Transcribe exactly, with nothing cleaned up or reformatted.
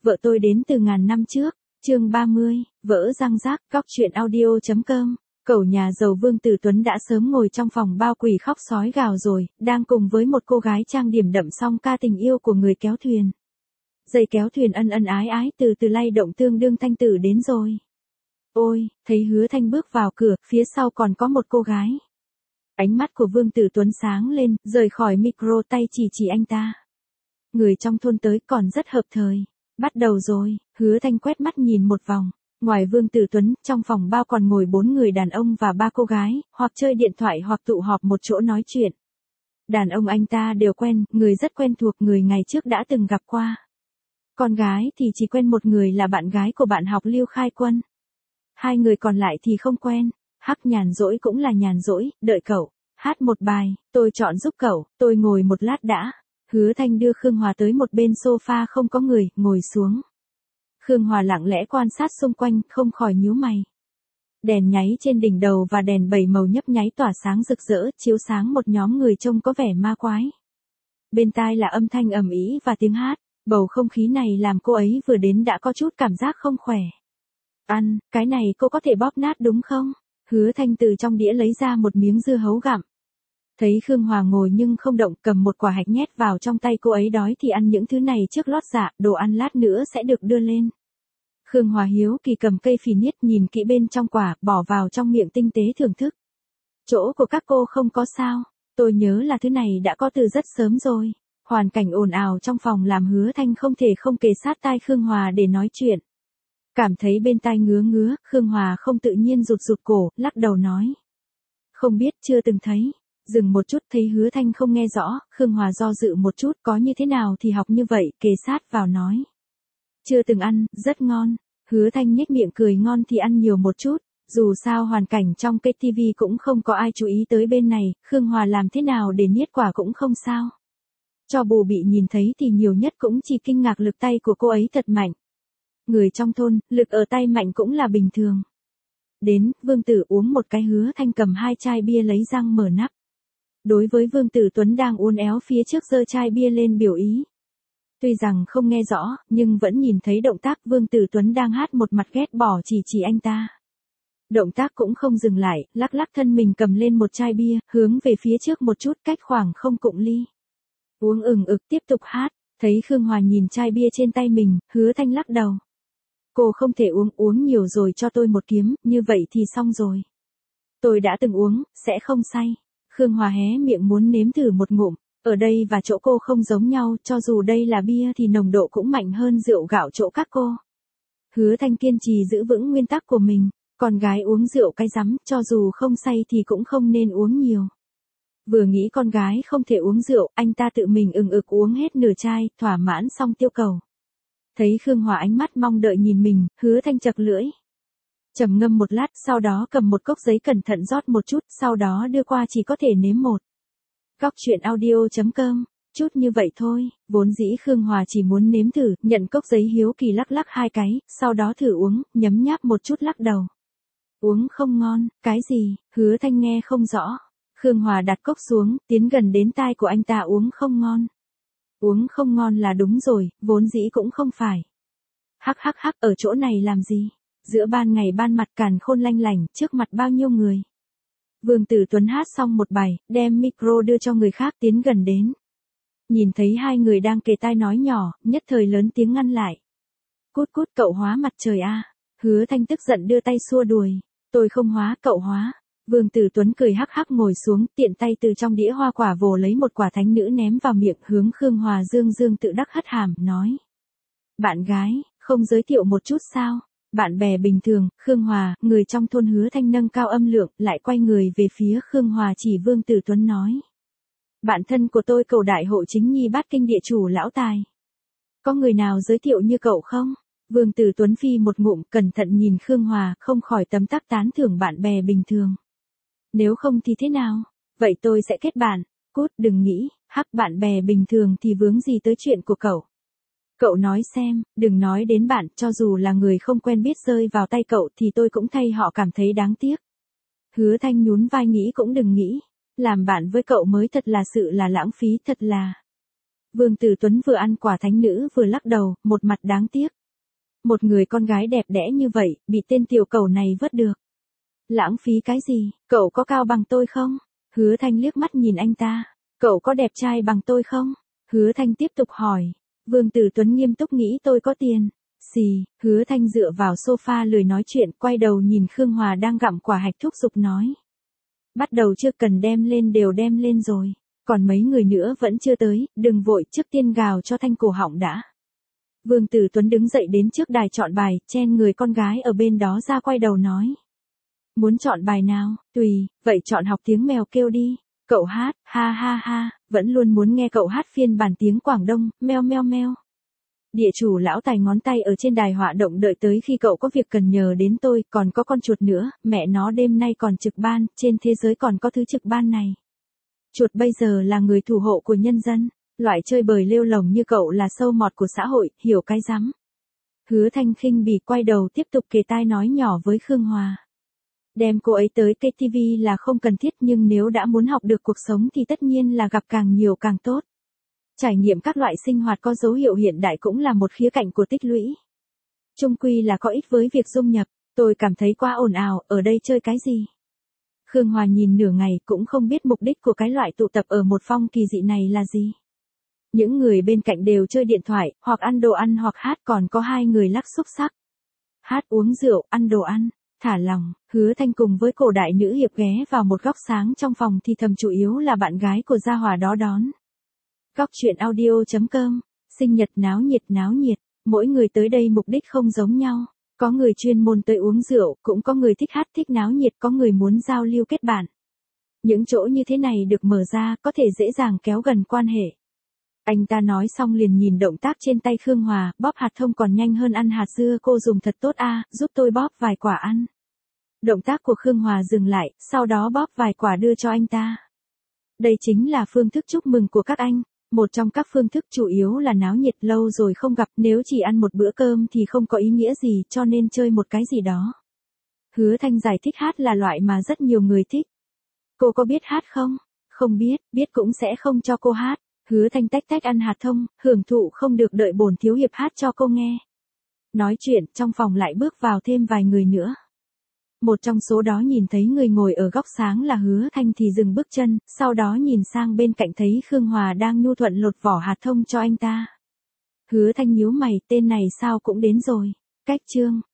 vợ tôi đến từ ngàn năm trước, chương ba mươi, vỡ răng rác, góc chuyện audio.com. Cẩu nhà giàu Vương Tử Tuấn đã sớm ngồi trong phòng bao quỷ khóc sói gào rồi, đang cùng với một cô gái trang điểm đậm song ca tình yêu của người kéo thuyền. Dây kéo thuyền ân ân ái ái từ từ lay động tương đương thanh tử đến rồi. Ôi, thấy Hứa Thanh bước vào cửa, phía sau còn có một cô gái. Ánh mắt của Vương Tử Tuấn sáng lên, rời khỏi micro tay chỉ chỉ anh ta. Người trong thôn tới còn rất hợp thời. Bắt đầu rồi, Hứa Thanh quét mắt nhìn một vòng. Ngoài Vương Tử Tuấn, trong phòng bao còn ngồi bốn người đàn ông và ba cô gái, hoặc chơi điện thoại hoặc tụ họp một chỗ nói chuyện. Đàn ông anh ta đều quen, người rất quen thuộc, người ngày trước đã từng gặp qua. Con gái thì chỉ quen một người là bạn gái của bạn học Lưu Khai Quân. Hai người còn lại thì không quen. Hắc nhàn rỗi cũng là nhàn rỗi, đợi cậu. Hát một bài, tôi chọn giúp cậu, tôi ngồi một lát đã. Hứa Thanh đưa Khương Hòa tới một bên sofa không có người, ngồi xuống. Khương Hòa lặng lẽ quan sát xung quanh, không khỏi nhíu mày. Đèn nháy trên đỉnh đầu và đèn bảy màu nhấp nháy tỏa sáng rực rỡ, chiếu sáng một nhóm người trông có vẻ ma quái. Bên tai là âm thanh ầm ĩ và tiếng hát, bầu không khí này làm cô ấy vừa đến đã có chút cảm giác không khỏe. Ăn, cái này cô có thể bóp nát đúng không? Hứa Thanh từ trong đĩa lấy ra một miếng dưa hấu gặm. Thấy Khương Hòa ngồi nhưng không động, cầm một quả hạch nhét vào trong tay, cô ấy đói thì ăn những thứ này trước lót dạ, đồ ăn lát nữa sẽ được đưa lên. Khương Hòa hiếu kỳ cầm cây phỉ niết nhìn kỹ bên trong quả, bỏ vào trong miệng tinh tế thưởng thức. Chỗ của các cô không có sao, tôi nhớ là thứ này đã có từ rất sớm rồi. Hoàn cảnh ồn ào trong phòng làm Hứa Thanh không thể không kề sát tai Khương Hòa để nói chuyện. Cảm thấy bên tai ngứa ngứa, Khương Hòa không tự nhiên rụt rụt cổ, lắc đầu nói. Không biết, chưa từng thấy. Dừng một chút thấy Hứa Thanh không nghe rõ, Khương Hòa do dự một chút, có như thế nào thì học như vậy, kề sát vào nói. Chưa từng ăn, rất ngon. Hứa Thanh nhếch miệng cười, ngon thì ăn nhiều một chút, dù sao hoàn cảnh trong cái tivi cũng không có ai chú ý tới bên này, Khương Hòa làm thế nào để niết quả cũng không sao. Cho bù bị nhìn thấy thì nhiều nhất cũng chỉ kinh ngạc lực tay của cô ấy thật mạnh. Người trong thôn, lực ở tay mạnh cũng là bình thường. Đến, Vương Tử uống một cái. Hứa Thanh cầm hai chai bia lấy răng mở nắp. Đối với Vương Tử Tuấn đang uốn éo phía trước giơ chai bia lên biểu ý. Tuy rằng không nghe rõ, nhưng vẫn nhìn thấy động tác Vương Tử Tuấn đang hát một mặt ghét bỏ chỉ chỉ anh ta. Động tác cũng không dừng lại, lắc lắc thân mình cầm lên một chai bia, hướng về phía trước một chút, cách khoảng không cụng ly. Uống ừng ực tiếp tục hát, thấy Khương Hòa nhìn chai bia trên tay mình, Hứa Thanh lắc đầu. Cô không thể uống, uống nhiều rồi cho tôi một kiếm, như vậy thì xong rồi. Tôi đã từng uống, sẽ không say. Khương Hòa hé miệng muốn nếm thử một ngụm, ở đây và chỗ cô không giống nhau, cho dù đây là bia thì nồng độ cũng mạnh hơn rượu gạo chỗ các cô. Hứa Thanh kiên trì giữ vững nguyên tắc của mình, con gái uống rượu cái rắm, cho dù không say thì cũng không nên uống nhiều. Vừa nghĩ con gái không thể uống rượu, anh ta tự mình ừng ực uống hết nửa chai, thỏa mãn xong tiêu cầu. Thấy Khương Hòa ánh mắt mong đợi nhìn mình, Hứa Thanh chật lưỡi. Trầm ngâm một lát, sau đó cầm một cốc giấy cẩn thận rót một chút, sau đó đưa qua, chỉ có thể nếm một. Góc chuyện audio.com, chút như vậy thôi, vốn dĩ Khương Hòa chỉ muốn nếm thử, nhận cốc giấy hiếu kỳ lắc lắc hai cái, sau đó thử uống, nhấm nháp một chút lắc đầu. Uống không ngon, cái gì, Hứa Thanh nghe không rõ. Khương Hòa đặt cốc xuống, tiến gần đến tai của anh ta, uống không ngon. Uống không ngon là đúng rồi, vốn dĩ cũng không phải. Hắc hắc hắc, ở chỗ này làm gì? Giữa ban ngày ban mặt càn khôn lanh lảnh, trước mặt bao nhiêu người. Vương Tử Tuấn hát xong một bài, đem micro đưa cho người khác, tiến gần đến. Nhìn thấy hai người đang kề tai nói nhỏ, nhất thời lớn tiếng ngăn lại. Cút cút, cậu hóa mặt trời a. À. Hứa Thanh tức giận đưa tay xua đuổi. Tôi không hóa, cậu hóa. Vương Tử Tuấn cười hắc hắc ngồi xuống, tiện tay từ trong đĩa hoa quả vồ lấy một quả thánh nữ ném vào miệng, hướng Khương Hòa dương dương tự đắc hất hàm, nói. Bạn gái, không giới thiệu một chút sao? Bạn bè bình thường, Khương Hòa, người trong thôn. Hứa Thanh nâng cao âm lượng, lại quay người về phía Khương Hòa chỉ Vương Tử Tuấn nói. Bạn thân của tôi Cầu đại hộ chính nhi bát kinh địa chủ lão tài. Có người nào giới thiệu như cậu không? Vương Tử Tuấn phi một ngụm, cẩn thận nhìn Khương Hòa, không khỏi tấm tắc tán thưởng bạn bè bình thường. Nếu không thì thế nào? Vậy tôi sẽ kết bạn. Cút, đừng nghĩ, hắc, bạn bè bình thường thì vướng gì tới chuyện của cậu. Cậu nói xem, đừng nói đến bạn, cho dù là người không quen biết rơi vào tay cậu thì tôi cũng thay họ cảm thấy đáng tiếc. Hứa Thanh nhún vai, nghĩ cũng đừng nghĩ. Làm bạn với cậu mới thật là sự là lãng phí, thật là. Vương Tử Tuấn vừa ăn quả thánh nữ vừa lắc đầu, một mặt đáng tiếc. Một người con gái đẹp đẽ như vậy, bị tên tiểu cẩu này vứt được. Lãng phí cái gì, cậu có cao bằng tôi không? Hứa Thanh liếc mắt nhìn anh ta. Cậu có đẹp trai bằng tôi không? Hứa Thanh tiếp tục hỏi. Vương Tử Tuấn nghiêm túc nghĩ tôi có tiền. Xì, Hứa Thanh dựa vào sofa lười nói chuyện, quay đầu nhìn Khương Hòa đang gặm quả hạch thúc giục nói. Bắt đầu chưa cần đem lên đều đem lên rồi. Còn mấy người nữa vẫn chưa tới, đừng vội, trước tiên gào cho Thanh cổ họng đã. Vương Tử Tuấn đứng dậy đến trước đài chọn bài, chen người con gái ở bên đó ra quay đầu nói. Muốn chọn bài nào, tùy, vậy chọn học tiếng mèo kêu đi. Cậu hát, ha ha ha, vẫn luôn muốn nghe cậu hát phiên bản tiếng Quảng Đông, meo meo meo. Địa chủ lão tài ngón tay ở trên đài họa động đợi tới khi cậu có việc cần nhờ đến tôi, còn có con chuột nữa, mẹ nó đêm nay còn trực ban, trên thế giới còn có thứ trực ban này. Chuột bây giờ là người thủ hộ của nhân dân, loại chơi bời lêu lồng như cậu là sâu mọt của xã hội, hiểu cái rắm. Hứa Thanh khinh bỉ quay đầu tiếp tục kề tai nói nhỏ với Khương Hòa. Đem cô ấy tới ca tê vê là không cần thiết, nhưng nếu đã muốn học được cuộc sống thì tất nhiên là gặp càng nhiều càng tốt. Trải nghiệm các loại sinh hoạt có dấu hiệu hiện đại cũng là một khía cạnh của tích lũy. Chung quy là có ích với việc dung nhập, tôi cảm thấy quá ồn ào, ở đây chơi cái gì? Khương Hòa nhìn nửa ngày cũng không biết mục đích của cái loại tụ tập ở một phong kỳ dị này là gì. Những người bên cạnh đều chơi điện thoại, hoặc ăn đồ ăn hoặc hát, còn có hai người lắc xúc xắc. Hát uống rượu, ăn đồ ăn, thả lòng. Hứa Thanh cùng với cổ đại nữ hiệp ghé vào một góc sáng trong phòng thì thầm chủ yếu là bạn gái của gia hỏa đó đón. Góc chuyện audio chấm com, sinh nhật náo nhiệt náo nhiệt, mỗi người tới đây mục đích không giống nhau. Có người chuyên môn tới uống rượu, cũng có người thích hát thích náo nhiệt, có người muốn giao lưu kết bạn. Những chỗ như thế này được mở ra, có thể dễ dàng kéo gần quan hệ. Anh ta nói xong liền nhìn động tác trên tay Khương Hòa, bóp hạt thông còn nhanh hơn ăn hạt dưa, cô dùng thật tốt a, giúp tôi bóp vài quả ăn. Động tác của Khương Hòa dừng lại, sau đó bóp vài quả đưa cho anh ta. Đây chính là phương thức chúc mừng của các anh. Một trong các phương thức chủ yếu là náo nhiệt, lâu rồi không gặp, nếu chỉ ăn một bữa cơm thì không có ý nghĩa gì, cho nên chơi một cái gì đó. Hứa Thanh giải thích hát là loại mà rất nhiều người thích. Cô có biết hát không? Không biết, biết cũng sẽ không cho cô hát. Hứa Thanh tách tách ăn hạt thông, hưởng thụ không được đợi bổn thiếu hiệp hát cho cô nghe. Nói chuyện, trong phòng lại bước vào thêm vài người nữa. Một trong số đó nhìn thấy người ngồi ở góc sáng là Hứa Thanh thì dừng bước chân, sau đó nhìn sang bên cạnh thấy Khương Hòa đang nhu thuận lột vỏ hạt thông cho anh ta. Hứa Thanh nhíu mày, tên này sao cũng đến rồi. Cách chương,